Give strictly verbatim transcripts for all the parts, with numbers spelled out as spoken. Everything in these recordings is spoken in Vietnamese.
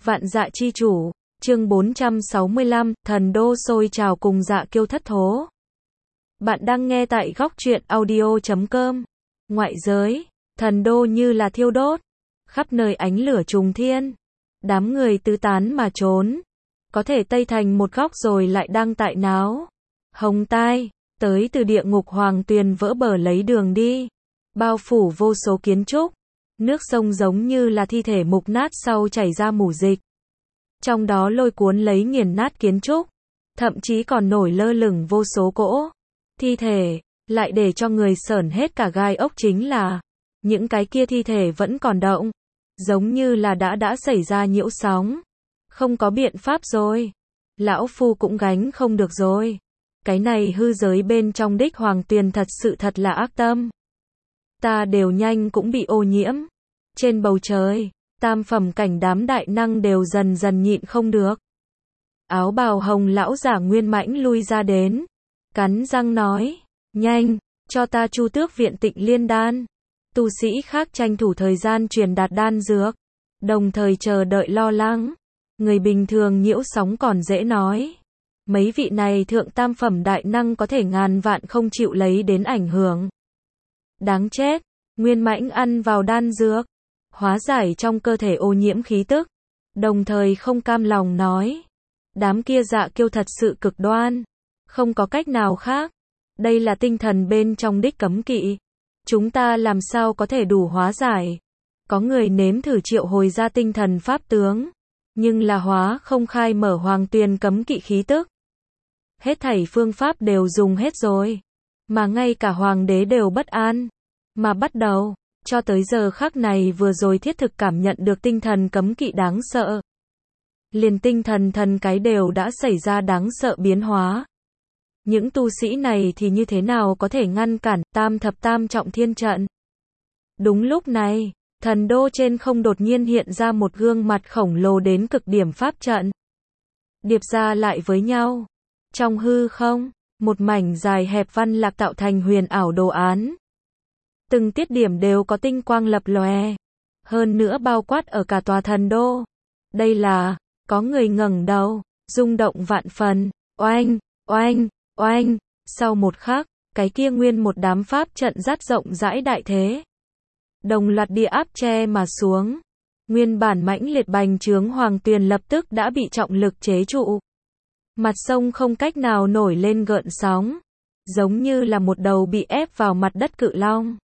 Vạn Dạ Chi Chủ, chương bốn trăm sáu mươi lăm, thần đô sôi trào cùng Dạ Kiêu thất thố. Bạn đang nghe tại góc truyện audio chấm com. Ngoại giới, thần đô như là thiêu đốt, khắp nơi ánh lửa trùng thiên. Đám người tứ tán mà trốn, có thể tây thành một góc rồi lại đang tại náo. Hồng tai, tới từ địa ngục hoàng tuyền vỡ bờ lấy đường đi, bao phủ vô số kiến trúc. Nước sông giống như là thi thể mục nát sau chảy ra mủ dịch. Trong đó lôi cuốn lấy nghiền nát kiến trúc, thậm chí còn nổi lơ lửng vô số cỗ thi thể, lại để cho người sởn hết cả gai ốc chính là những cái kia thi thể vẫn còn động, giống như là đã đã xảy ra nhiễu sóng. Không có biện pháp rồi, lão phu cũng gánh không được rồi. Cái này hư giới bên trong đích hoàng tuyền thật sự thật là ác tâm. Ta đều nhanh cũng bị ô nhiễm. Trên bầu trời, tam phẩm cảnh đám đại năng đều dần dần nhịn không được. Áo bào hồng lão giả Nguyên Mãnh lui ra đến, cắn răng nói, nhanh, cho ta Chu Tước viện Tịnh Liên đan. Tu sĩ khác tranh thủ thời gian truyền đạt đan dược, đồng thời chờ đợi lo lắng. Người bình thường nhiễu sóng còn dễ nói. Mấy vị này thượng tam phẩm đại năng có thể ngàn vạn không chịu lấy đến ảnh hưởng. Đáng chết, Nguyên Mãnh ăn vào đan dược, hóa giải trong cơ thể ô nhiễm khí tức, đồng thời không cam lòng nói, đám kia Dạ Kiêu thật sự cực đoan, không có cách nào khác, đây là tinh thần bên trong đích cấm kỵ, chúng ta làm sao có thể đủ hóa giải. Có người nếm thử triệu hồi ra tinh thần pháp tướng, nhưng là hóa không khai mở hoàng tuyền cấm kỵ khí tức. Hết thảy phương pháp đều dùng hết rồi, mà ngay cả hoàng đế đều bất an, mà bắt đầu cho tới giờ khắc này vừa rồi thiết thực cảm nhận được tinh thần cấm kỵ đáng sợ. Liền tinh thần thần cái đều đã xảy ra đáng sợ biến hóa. Những tu sĩ này thì như thế nào có thể ngăn cản tam thập tam trọng thiên trận? Đúng lúc này, thần đô trên không đột nhiên hiện ra một gương mặt khổng lồ đến cực điểm pháp trận. Điệp ra lại với nhau. Trong hư không, một mảnh dài hẹp văn lạc tạo thành huyền ảo đồ án. Từng tiết điểm đều có tinh quang lập lòe, hơn nữa bao quát ở cả tòa thần đô. Đây là, có người ngẩng đầu, rung động vạn phần, oanh, oanh, oanh, sau một khắc, cái kia nguyên một đám pháp trận dắt rộng rãi đại thế. Đồng loạt địa áp che mà xuống, nguyên bản mãnh liệt bành trướng hoàng tuyền lập tức đã bị trọng lực chế trụ. Mặt sông không cách nào nổi lên gợn sóng, giống như là một đầu bị ép vào mặt đất cự long.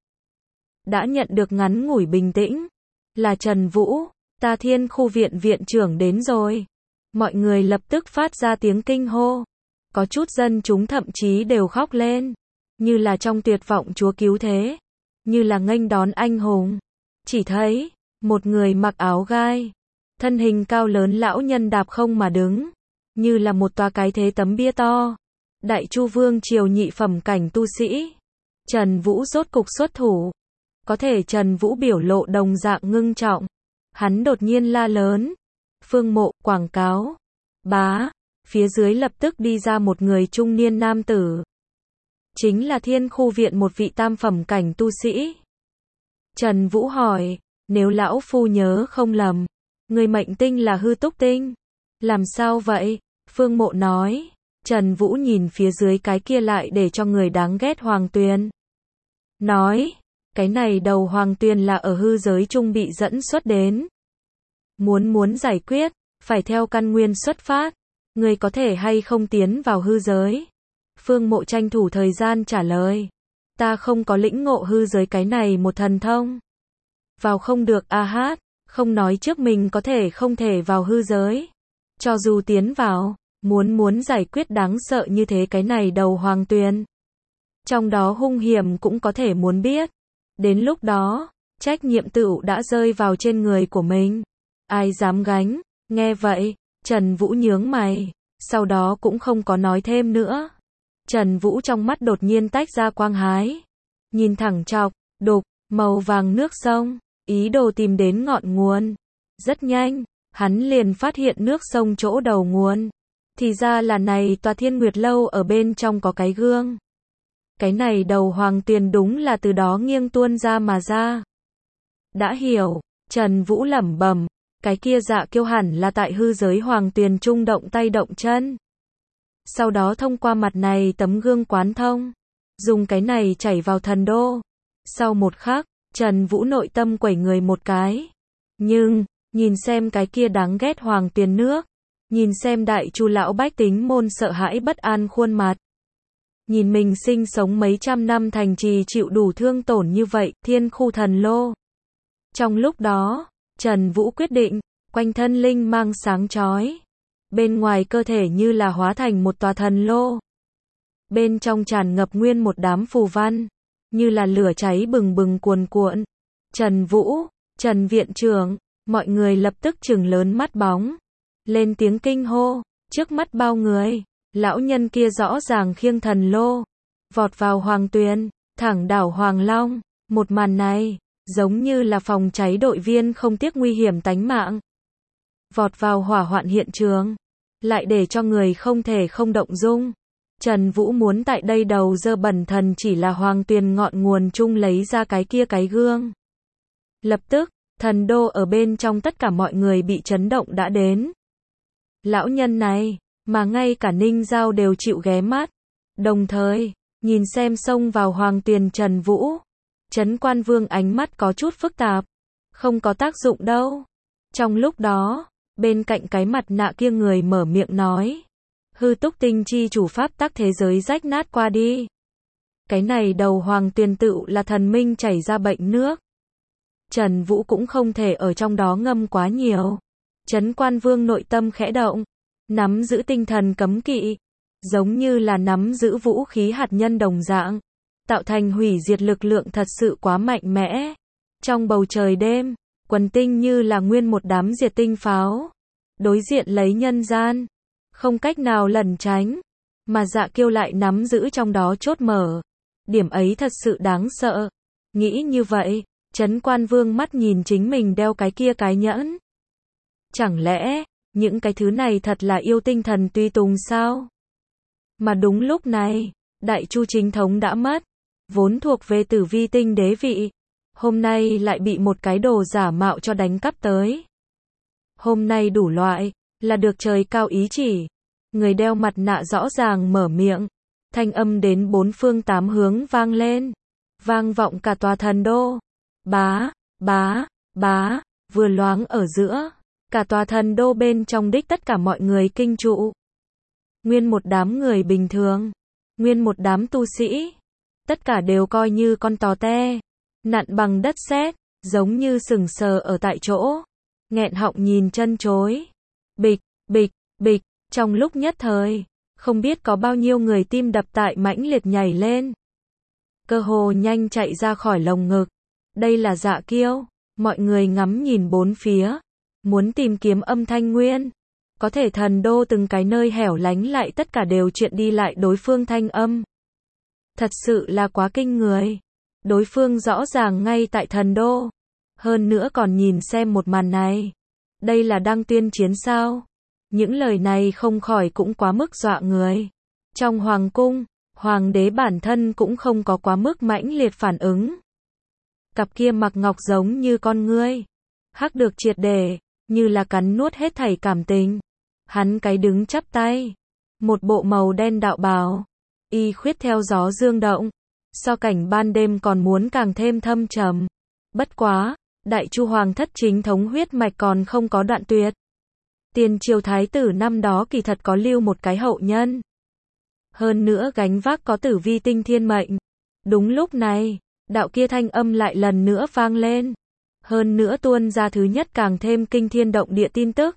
Đã nhận được ngắn ngủi bình tĩnh, là Trần Vũ, ta Thiên khu viện viện trưởng đến rồi. Mọi người lập tức phát ra tiếng kinh hô. Có chút dân chúng thậm chí đều khóc lên, như là trong tuyệt vọng Chúa cứu thế, như là nghênh đón anh hùng. Chỉ thấy, một người mặc áo gai, thân hình cao lớn lão nhân đạp không mà đứng, như là một tòa cái thế tấm bia to. Đại Chu Vương triều nhị phẩm cảnh tu sĩ. Trần Vũ rốt cục xuất thủ. Có thể Trần Vũ biểu lộ đồng dạng ngưng trọng. Hắn đột nhiên la lớn. Phương Mộ, quảng cáo. Bá. Phía dưới lập tức đi ra một người trung niên nam tử. Chính là Thiên khu viện một vị tam phẩm cảnh tu sĩ. Trần Vũ hỏi. Nếu lão phu nhớ không lầm, người mệnh tinh là hư túc tinh. Làm sao vậy? Phương Mộ nói. Trần Vũ nhìn phía dưới cái kia lại để cho người đáng ghét hoàng tuyền. Nói. Cái này đầu hoàng tuyền là ở hư giới trung bị dẫn xuất đến. Muốn muốn giải quyết, phải theo căn nguyên xuất phát. Người có thể hay không tiến vào hư giới? Phương Mộ tranh thủ thời gian trả lời. Ta không có lĩnh ngộ hư giới cái này một thần thông. Vào không được a hát, không nói trước mình có thể không thể vào hư giới. Cho dù tiến vào, muốn muốn giải quyết đáng sợ như thế cái này đầu hoàng tuyền. Trong đó hung hiểm cũng có thể muốn biết. Đến lúc đó, trách nhiệm tựu đã rơi vào trên người của mình. Ai dám gánh? Nghe vậy, Trần Vũ nhướng mày, sau đó cũng không có nói thêm nữa. Trần Vũ trong mắt đột nhiên tách ra quang hái. Nhìn thẳng chọc, đục, màu vàng nước sông, ý đồ tìm đến ngọn nguồn. Rất nhanh, hắn liền phát hiện nước sông chỗ đầu nguồn. Thì ra là này tòa Thiên Nguyệt Lâu ở bên trong có cái gương. Cái này đầu hoàng tuyền đúng là từ đó nghiêng tuôn ra mà ra. Đã hiểu, Trần Vũ lẩm bẩm, Cái kia Dạ Kiêu hẳn là tại hư giới Hoàng Tuyền trung động tay động chân. Sau đó thông qua mặt này tấm gương quán thông, dùng cái này chảy vào thần đô. Sau một khắc, Trần Vũ nội tâm quẩy người một cái. Nhưng, nhìn xem cái kia đáng ghét Hoàng Tuyền nước, nhìn xem Đại Chu lão bách tính môn sợ hãi bất an khuôn mặt, nhìn mình sinh sống mấy trăm năm thành trì chịu đủ thương tổn như vậy, thiên khu thần lô. Trong lúc đó, Trần Vũ quyết định, quanh thân linh mang sáng chói, bên ngoài cơ thể như là hóa thành một tòa thần lô. Bên trong tràn ngập nguyên một đám phù văn, như là lửa cháy bừng bừng cuồn cuộn. Trần Vũ, Trần viện trưởng, mọi người lập tức trừng lớn mắt bóng, lên tiếng kinh hô, trước mắt bao người, lão nhân kia rõ ràng khiêng thần lô, vọt vào Hoàng Tuyền, thẳng đảo Hoàng Long. Một màn này, giống như là phòng cháy đội viên không tiếc nguy hiểm tánh mạng, vọt vào hỏa hoạn hiện trường, lại để cho người không thể không động dung. Trần Vũ muốn tại đây đầu dơ bẩn thần chỉ là Hoàng Tuyền ngọn nguồn chung lấy ra cái kia cái gương. Lập tức, thần đô ở bên trong tất cả mọi người bị chấn động đã đến. Lão nhân này, mà ngay cả Ninh Giao đều chịu ghé mắt. Đồng thời, nhìn xem xông vào Hoàng Tuyền Trần Vũ, Trấn Quan Vương ánh mắt có chút phức tạp. Không có tác dụng đâu. Trong lúc đó, bên cạnh cái mặt nạ kia người mở miệng nói. Hư túc tinh chi chủ pháp tắc thế giới rách nát qua đi. Cái này đầu Hoàng Tuyền tựu là thần minh chảy ra bệnh nước. Trần Vũ cũng không thể ở trong đó ngâm quá nhiều. Trấn Quan Vương nội tâm khẽ động, nắm giữ tinh thần cấm kỵ, giống như là nắm giữ vũ khí hạt nhân đồng dạng, tạo thành hủy diệt lực lượng thật sự quá mạnh mẽ. Trong bầu trời đêm, quần tinh như là nguyên một đám diệt tinh pháo, đối diện lấy nhân gian, không cách nào lẩn tránh, mà Dạ Kiêu lại nắm giữ trong đó chốt mở. Điểm ấy thật sự đáng sợ. Nghĩ như vậy, Trấn Quan Vương mắt nhìn chính mình đeo cái kia cái nhẫn. Chẳng lẽ, những cái thứ này thật là yêu tinh thần tùy tùng sao? Mà đúng lúc này, Đại Chu chính thống đã mất, vốn thuộc về Tử Vi tinh đế vị, hôm nay lại bị một cái đồ giả mạo cho đánh cắp tới. Hôm nay đủ loại, là được trời cao ý chỉ. Người đeo mặt nạ rõ ràng mở miệng, thanh âm đến bốn phương tám hướng vang lên, vang vọng cả tòa thần đô. Bá, bá, bá, vừa loáng ở giữa, cả tòa thần đô bên trong đích tất cả mọi người kinh trụ. Nguyên một đám người bình thường, nguyên một đám tu sĩ, tất cả đều coi như con tò te, nặn bằng đất sét, giống như sừng sờ ở tại chỗ, nghẹn họng nhìn chân chối. Bịch, bịch, bịch, trong lúc nhất thời, không biết có bao nhiêu người tim đập tại mãnh liệt nhảy lên. Cơ hồ nhanh chạy ra khỏi lồng ngực. Đây là Dạ Kiêu. Mọi người ngắm nhìn bốn phía, muốn tìm kiếm âm thanh nguyên. Có thể thần đô từng cái nơi hẻo lánh lại tất cả đều chuyện đi lại đối phương thanh âm. Thật sự là quá kinh người. Đối phương rõ ràng ngay tại thần đô. Hơn nữa còn nhìn xem một màn này. Đây là đang tuyên chiến sao? Những lời này không khỏi cũng quá mức dọa người. Trong hoàng cung, hoàng đế bản thân cũng không có quá mức mãnh liệt phản ứng. Cặp kia mặc ngọc giống như con ngươi, hắc được triệt để, như là cắn nuốt hết thảy cảm tình. Hắn cái đứng chắp tay, một bộ màu đen đạo bào, y khuyết theo gió dương động, so cảnh ban đêm còn muốn càng thêm thâm trầm. Bất quá, Đại Chu hoàng thất chính thống huyết mạch còn không có đoạn tuyệt. Tiền triều thái tử năm đó kỳ thật có lưu một cái hậu nhân. Hơn nữa gánh vác có Tử Vi tinh thiên mệnh. Đúng lúc này, đạo kia thanh âm lại lần nữa vang lên. Hơn nữa tuôn ra thứ nhất càng thêm kinh thiên động địa tin tức.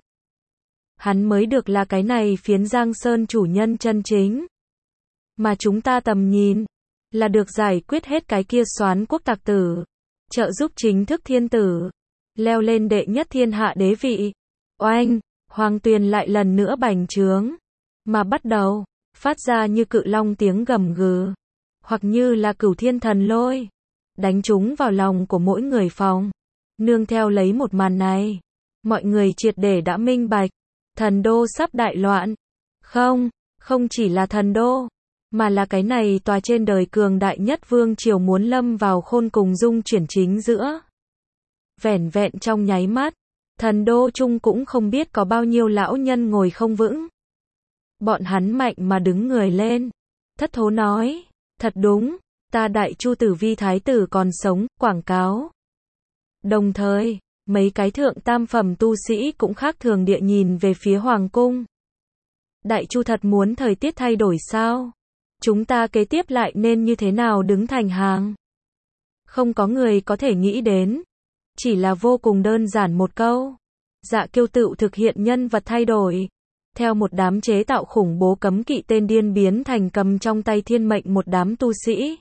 Hắn mới được là cái này phiến Giang Sơn chủ nhân chân chính. Mà chúng ta tầm nhìn, là được giải quyết hết cái kia soán quốc tặc tử, trợ giúp chính thức thiên tử, leo lên đệ nhất thiên hạ đế vị. Oanh, Hoàng Tuyền lại lần nữa bành trướng, mà bắt đầu, phát ra như cự long tiếng gầm gừ, hoặc như là cửu thiên thần lôi, đánh trúng vào lòng của mỗi người phòng. Nương theo lấy một màn này, mọi người triệt để đã minh bạch, thần đô sắp đại loạn. Không, không chỉ là thần đô, mà là cái này tòa trên đời cường đại nhất vương triều muốn lâm vào khôn cùng dung chuyển chính giữa. Vẻn vẹn trong nháy mắt, Thần đô chung cũng không biết có bao nhiêu lão nhân ngồi không vững. Bọn hắn mạnh mà đứng người lên. Thất thố nói, thật đúng, ta Đại Chu Tử Vi thái tử còn sống, quảng cáo. Đồng thời, mấy cái thượng tam phẩm tu sĩ cũng khác thường địa nhìn về phía hoàng cung. Đại Chu thật muốn thời tiết thay đổi sao? Chúng ta kế tiếp lại nên như thế nào đứng thành hàng? Không có người có thể nghĩ đến. Chỉ là vô cùng đơn giản một câu. Dạ Kiêu tự thực hiện nhân vật thay đổi. Theo một đám chế tạo khủng bố cấm kỵ tên điên biến thành cầm trong tay thiên mệnh một đám tu sĩ.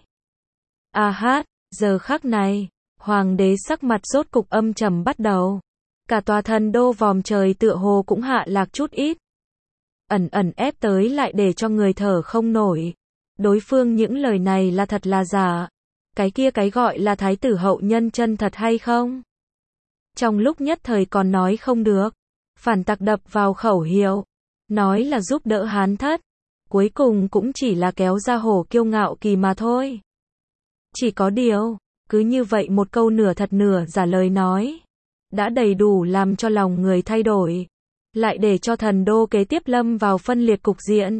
A hát, giờ khắc này, hoàng đế sắc mặt rốt cục âm trầm bắt đầu. Cả tòa thần đô vòm trời tựa hồ cũng hạ lạc chút ít. Ẩn ẩn ép tới lại để cho người thở không nổi. Đối phương những lời này là thật là giả. Cái kia cái gọi là thái tử hậu nhân chân thật hay không? Trong lúc nhất thời còn nói không được. Phản tặc đập vào khẩu hiệu. Nói là giúp đỡ Hán thất. Cuối cùng cũng chỉ là kéo ra hổ kiêu ngạo kỳ mà thôi. Chỉ có điều, cứ như vậy một câu nửa thật nửa giả lời nói. Đã đầy đủ làm cho lòng người thay đổi. Lại để cho thần đô kế tiếp lâm vào phân liệt cục diện.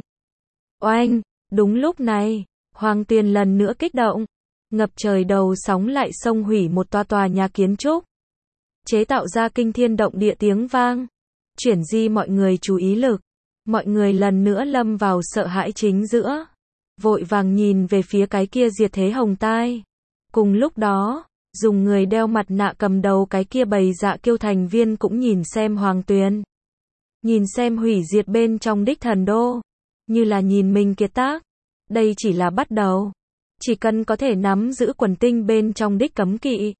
Oanh, đúng lúc này, Hoàng Tuyền lần nữa kích động. Ngập trời đầu sóng lại xông hủy một tòa tòa nhà kiến trúc. Chế tạo ra kinh thiên động địa tiếng vang. Chuyển di mọi người chú ý lực. Mọi người lần nữa lâm vào sợ hãi chính giữa. Vội vàng nhìn về phía cái kia diệt thế hồng tai. Cùng lúc đó, dùng người đeo mặt nạ cầm đầu cái kia bầy Dạ Kiêu thành viên cũng nhìn xem Hoàng Tuyền. Nhìn xem hủy diệt bên trong đích thần đô. Như là nhìn mình kiệt tác. Đây chỉ là bắt đầu. Chỉ cần có thể nắm giữ quần tinh bên trong đích cấm kỵ.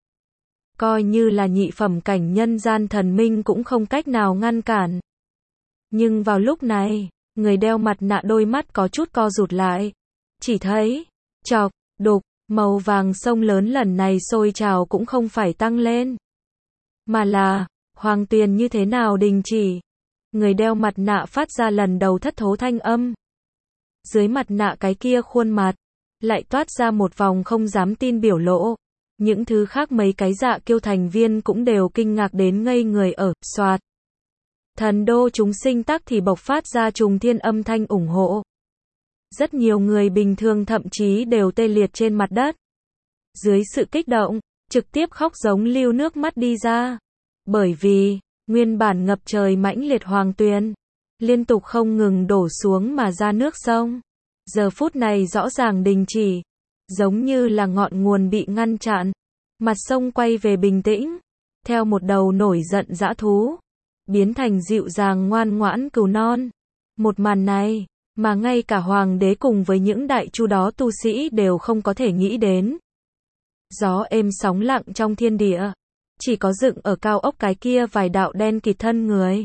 Coi như là nhị phẩm cảnh nhân gian thần minh cũng không cách nào ngăn cản. Nhưng vào lúc này, người đeo mặt nạ đôi mắt có chút co rụt lại. Chỉ thấy, chọc, đục, màu vàng sông lớn lần này sôi trào cũng không phải tăng lên. Mà là, Hoàng Tuyền như thế nào đình chỉ. Người đeo mặt nạ phát ra lần đầu thất thố thanh âm. Dưới mặt nạ cái kia khuôn mặt, lại toát ra một vòng không dám tin biểu lộ. Những thứ khác mấy cái Dạ Kiêu thành viên cũng đều kinh ngạc đến ngây người ở, xoạt. Thần đô chúng sinh tắc thì bộc phát ra trùng thiên âm thanh ủng hộ. Rất nhiều người bình thường thậm chí đều tê liệt trên mặt đất. Dưới sự kích động, trực tiếp khóc giống lưu nước mắt đi ra. Bởi vì, nguyên bản ngập trời mãnh liệt Hoàng Tuyền, liên tục không ngừng đổ xuống mà ra nước sông. Giờ phút này rõ ràng đình chỉ, giống như là ngọn nguồn bị ngăn chặn. Mặt sông quay về bình tĩnh, theo một đầu nổi giận dã thú, biến thành dịu dàng ngoan ngoãn cừu non. Một màn này, mà ngay cả hoàng đế cùng với những đại chu đó tu sĩ đều không có thể nghĩ đến. Gió êm sóng lặng trong thiên địa, chỉ có dựng ở cao ốc cái kia vài đạo đen kịt thân người.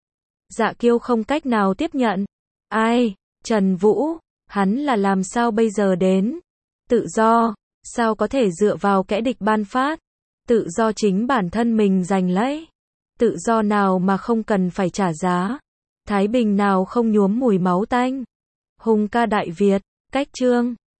Dạ Kiêu không cách nào tiếp nhận. Ai, Trần Vũ, hắn là làm sao bây giờ đến? Tự do, sao có thể dựa vào kẻ địch ban phát? Tự do chính bản thân mình giành lấy. Tự do nào mà không cần phải trả giá? Thái bình nào không nhuốm mùi máu tanh? Hùng ca Đại Việt, cách chương